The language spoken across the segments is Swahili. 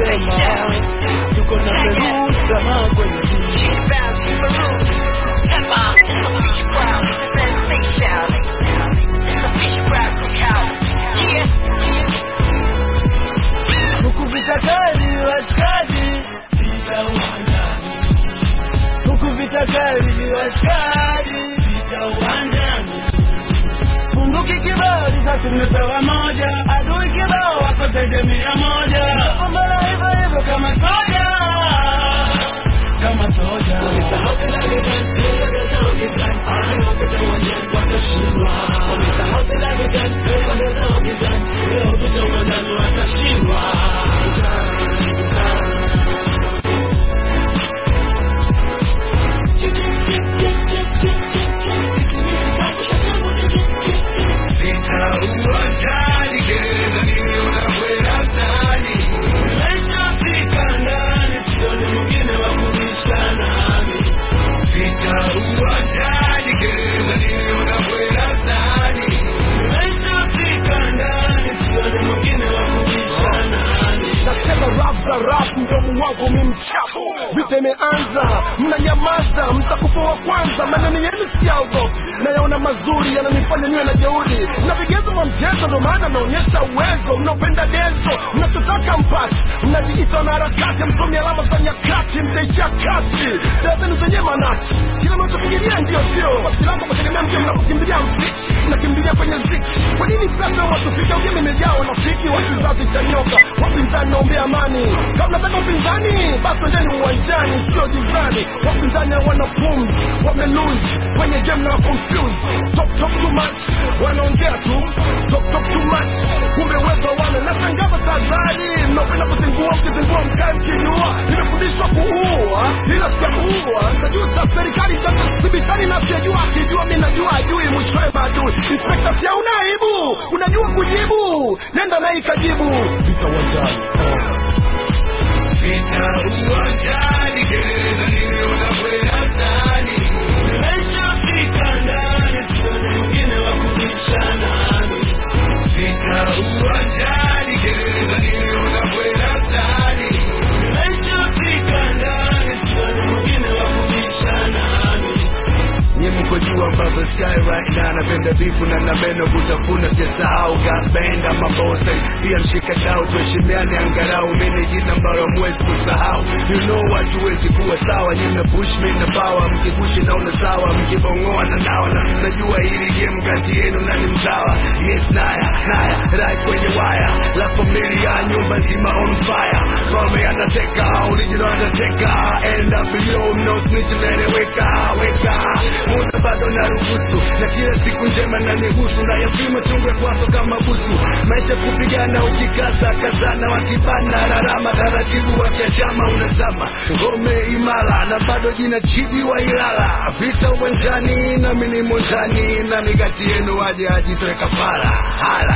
kusema tuko na Perusa kwenye huku vita kali washikaji, vita uwanjani. Huku vita kali washikaji, vita uwanjani. Bunduki kibao za tumepewa moja, adui kibao wako zaidi 100. Napambana hivyo hivyo kama soja, kama soja. Wamesahau kila vijana, kesho gazao gizani, anapita uwanjani watashindwa. Wamesahau kila vijana, kesho gazao gizani, leo kuja uwanjani watashindwa. Mdomo wangu mimi mchafu, vita imeanza, mnanyamaza, mtakufa wa kwanza. Maneno yenu siyaogopi, nayaona mazuri, yananifanya niwe na jeuri. Na vigezo vya mchezo ndo maana naonyesha uwezo. Mnaopenda denso, mnachotaka mpati, mnajiita na harakati, msomi alama za nyakati, mtaishia kati, taa zenu zenye manati. Kila mnachofikiria ndio sio, basi langu mategemea mke mnapokimbilia mziki, mnakimbilia kwenye ziki. Kwa nini pesa watufika ugemi imejaa wanafiki, wakizazi cha nyoka, wapinzani naombea amani. Kama nataka upinzani, basi ndeni uwanjani, sio jizani. Wapinzani hawana pumzi, wamelose kwenye game na confused. Talk too much, wanaongea tu, talk too much, kumbe uwezo wana. Nashangaza tazari, mnaopenda kuzingua, mkizingua mkae mkijua. Nimefundishwa kuua, ila sitakuua. Nitajuta serikali sibishani na sijua, akijua mimi najua ajui, mwishowe maadui. Inspector si hauna aibu, unajua kujibu, nenda na ikajibu. Vita uwanjani, vita uwanjani, gereza niliona kwenda ndani. Nimeshafika ndani, sioni mwingine wa kubisha nami. Vita uwanjani, gereza niliona kwenda ndani. Nimeshafika ndani, sioni mwingine wa kubisha nami. Nye mko juu ambavyo sky right now. Napenda bifu na nameno kutafuna, siyasahau gabenda mabosa. Pia mshika dao, tuheshimiane angarau. Mene jina mbaro mwezi kusahau. You know watu wezi kuwa sawa, nyina push me na power. Mkipushi naona sawa, mkibongoa na nawa. Najua hili game kati yenu nani mzawa. Yes naya, right kwenye wire. La familia nyumba nzima on fire. Kome anateka, original anateka. NWO no snitch neneweka, weka. Muda bado na ruhusu, na kila siku njema na nihusu. Na yapima chungwe kwaso kama busu. Maisha kupigana ukikaza kazana, wakibana rarama taratibu wakiachama unazama. Ngome imara na bado jina Chidi wa Ilala. Vita uwanjani na mini monjani, na migati yenu waje ajitoe kafara. Hala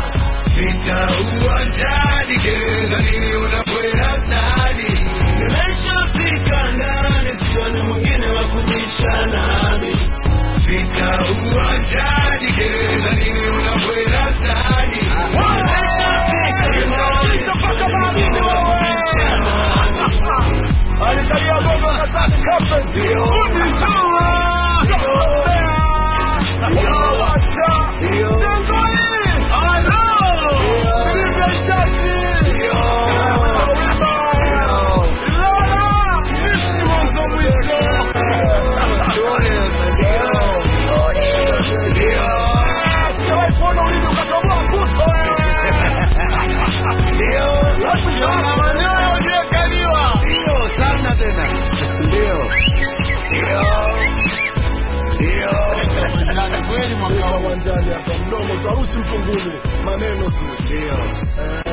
vita uwanjani, gereza niliona kwenda ndani. Nimeshafika ndani, sioni mwingine wa kubisha nami. Vita uwanjani, gereza niliona kwenda ndani. Nimeshafika ndani, sioni mwingine wa kubisha nami. Alitalia gogo katani kapen, ndio uwanjani hapa mdomo tarusi mtunguni maneno tu. Ndio.